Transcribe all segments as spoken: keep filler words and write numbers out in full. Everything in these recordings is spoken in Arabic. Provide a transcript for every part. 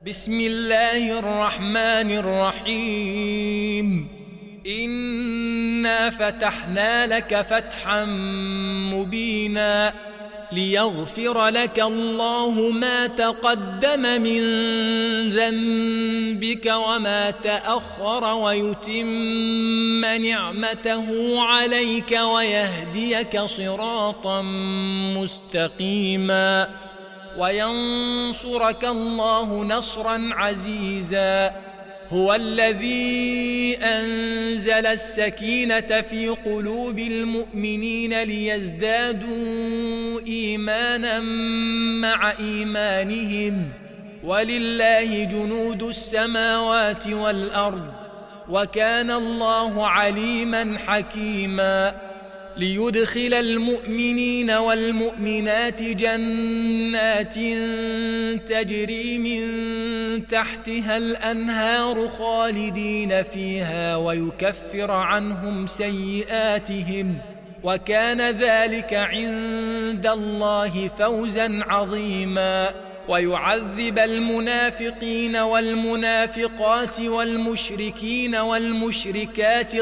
بسم الله الرحمن الرحيم. إنا فتحنا لك فتحا مبينا ليغفر لك الله ما تقدم من ذنبك وما تأخر ويتم نعمته عليك ويهديك صراطا مستقيما وينصرك الله نصرا عزيزا. هو الذي أنزل السكينة في قلوب المؤمنين ليزدادوا إيمانا مع إيمانهم ولله جنود السماوات والأرض وكان الله عليما حكيما. ليدخل المؤمنين والمؤمنات جنات تجري من تحتها الأنهار خالدين فيها ويكفر عنهم سيئاتهم وكان ذلك عند الله فوزا عظيما. ويعذب المنافقين والمنافقات والمشركين والمشركات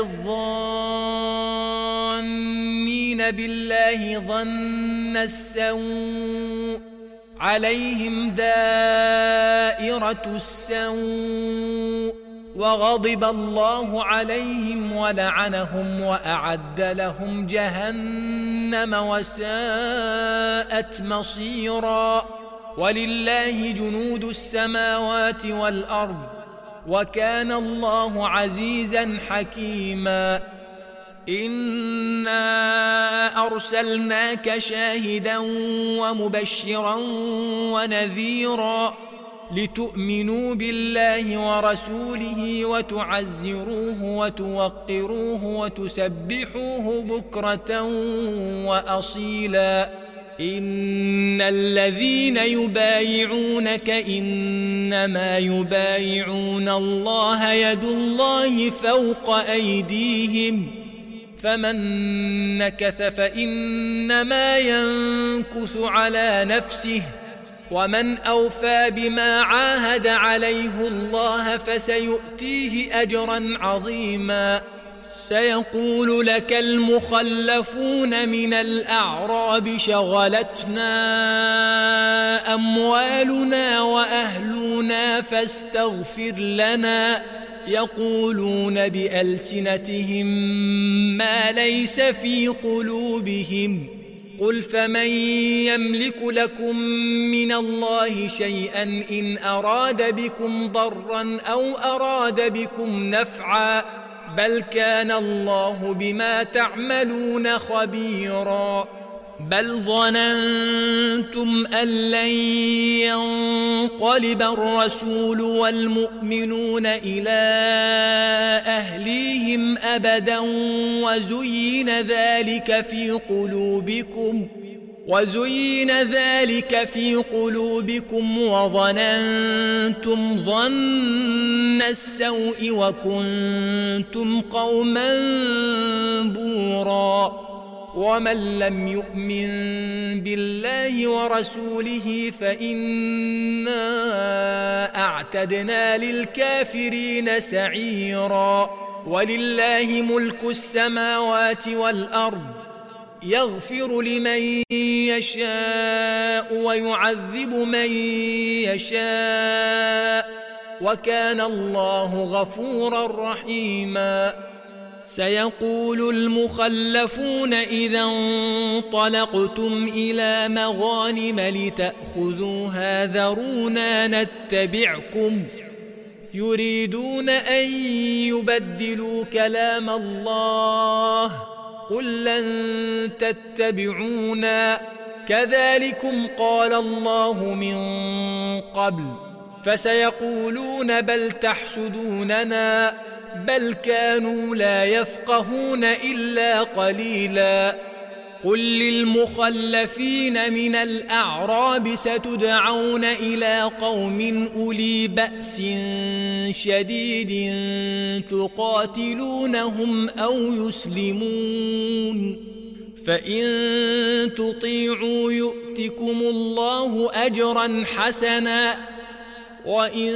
الظانين بالله ظن السوء عليهم دائرة السوء وغضب الله عليهم ولعنهم وأعد لهم جهنم وساءت مصيرا. ولله جنود السماوات والأرض وكان الله عزيزا حكيما. إنا أرسلناك شاهدا ومبشرا ونذيرا لتؤمنوا بالله ورسوله وتعزروه وتوقروه وتسبحوه بكرة وأصيلا. إن الذين يبايعونك إنما يبايعون الله يد الله فوق أيديهم فمن نكث فإنما ينكث على نفسه ومن أوفى بما عاهد عليه الله فسيؤتيه أجرا عظيما. سيقول لك المخلفون من الأعراب شغلتنا أموالنا وأهلنا فاستغفر لنا يقولون بألسنتهم ما ليس في قلوبهم قل فمن يملك لكم من الله شيئا إن أراد بكم ضرا أو أراد بكم نفعا بل كان الله بما تعملون خبيرا. بل ظننتم أن لن ينقلب الرسول والمؤمنون إلى أهليهم أبدا وزين ذلك في قلوبكم وزين ذلك في قلوبكم وظننتم ظن السوء وكنتم قوما بورا. ومن لم يؤمن بالله ورسوله فإنا أعتدنا للكافرين سعيرا. ولله ملك السماوات والأرض يغفر لمن يشاء ويعذب من يشاء وكان الله غفورا رحيما. سيقول المخلفون إذا انطلقتم إلى مغانم لتأخذوها ذرونا نتبعكم يريدون أن يبدلوا كلام الله قل لن تتبعونا كذلكم قال الله من قبل فسيقولون بل تحسدوننا بل كانوا لا يفقهون إلا قليلا. قل للمخلفين من الأعراب ستدعون إلى قوم أولي بأس شديد تقاتلونهم أو يسلمون فإن تطيعوا يؤتكم الله أجرا حسنا وإن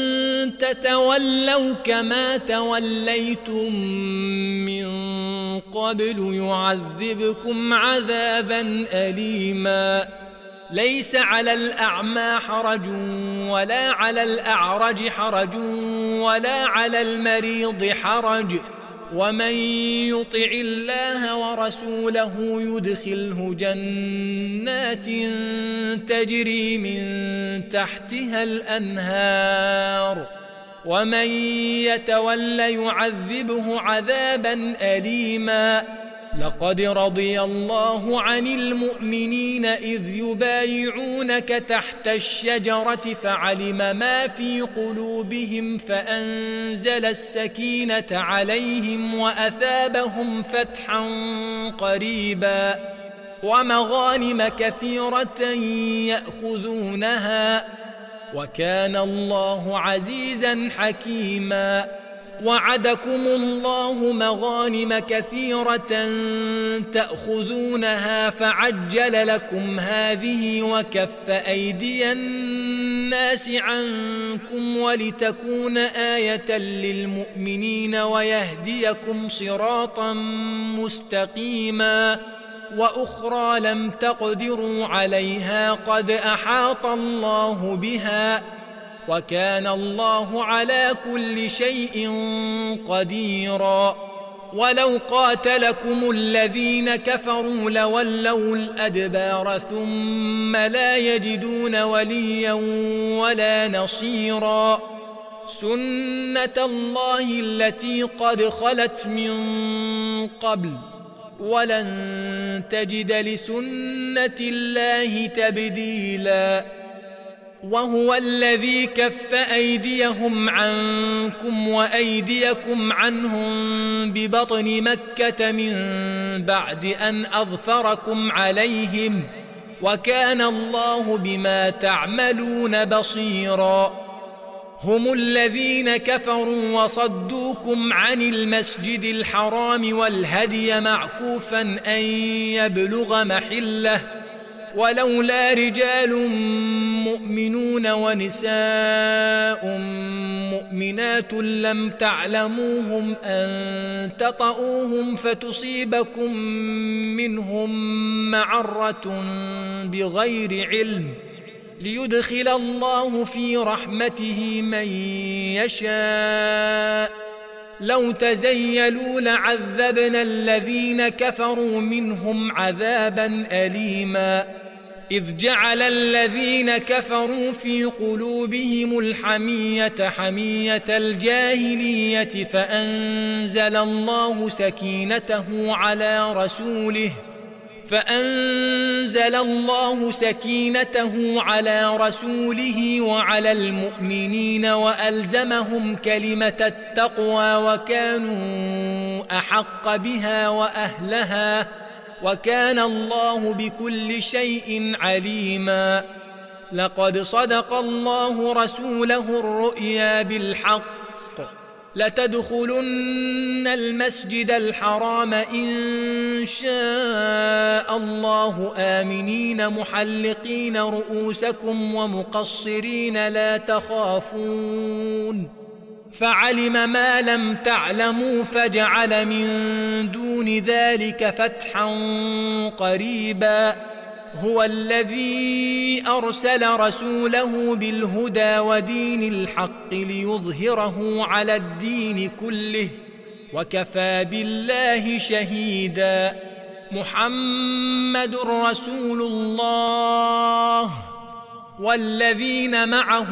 تتولوا كما توليتم من قبل يعذبكم عذابا أليما ليس على الأعمى حرج ولا على الأعرج حرج ولا على المريض حرج ومن يطع الله ورسوله يدخله جنات تجري من تحتها الأنهار ومن يتول يعذبه عذابا أليما لقد رضي الله عن المؤمنين إذ يبايعونك تحت الشجرة فعلم ما في قلوبهم فأنزل السكينة عليهم وأثابهم فتحا قريبا ومغانم كثيرة يأخذونها وكان الله عزيزا حكيما وعدكم الله مغانم كثيرة تأخذونها فعجل لكم هذه وكف أيدي الناس عنكم ولتكون آية للمؤمنين ويهديكم صراطا مستقيما وأخرى لم تقدروا عليها قد أحاط الله بها وكان الله على كل شيء قديرا ولو قاتلكم الذين كفروا لولوا الأدبار ثم لا يجدون وليا ولا نصيرا سنة الله التي قد خلت من قبل ولن تجد لسنة الله تبديلا وهو الذي كف أيديهم عنكم وأيديكم عنهم ببطن مكة من بعد أن أظفركم عليهم وكان الله بما تعملون بصيرا هم الذين كفروا وصدوكم عن المسجد الحرام والهدي معكوفا أن يبلغ محله ولولا رجال مؤمنون ونساء مؤمنات لم تعلموهم أن تطؤوهم فتصيبكم منهم معرة بغير علم ليدخل الله في رحمته من يشاء لو تزيلوا لعذبنا الذين كفروا منهم عذابا أليما إذ جعل الذين كفروا في قلوبهم الحمية حمية الجاهلية فأنزل الله سكينته على رسوله فأنزل الله سكينته على رسوله وعلى المؤمنين وألزمهم كلمة التقوى وكانوا أحق بها وأهلها وكان الله بكل شيء عليما لقد صدق الله رسوله الرؤيا بالحق لتدخلن المسجد الحرام إن شاء الله آمنين محلقين رؤوسكم ومقصرين لا تخافون فعلم ما لم تعلموا فجعل من دون ذلك فتحا قريبا هو الذي أرسل رسوله بالهدى ودين الحق ليظهره على الدين كله وكفى بالله شهيدا محمد رسول الله والذين معه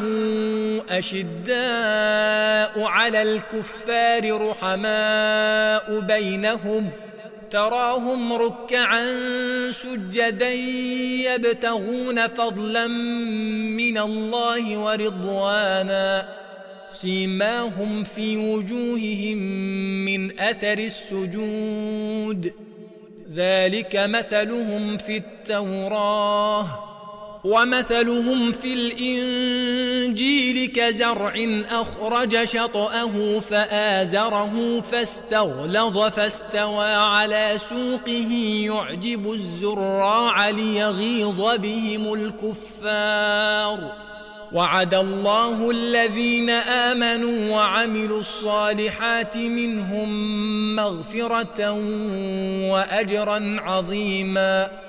أشداء على الكفار رحماء بينهم تراهم ركعا سجدا يبتغون فضلا من الله ورضوانا سيماهم في وجوههم من أثر السجود ذلك مثلهم في التوراة ومثلهم في الإنجيل كزرع أخرج شطأه فآزره فاستغلظ فاستوى على سوقه يعجب الزراع ليغيظ بهم الكفار وعد الله الذين آمنوا وعملوا الصالحات منهم مغفرة وأجرا عظيما.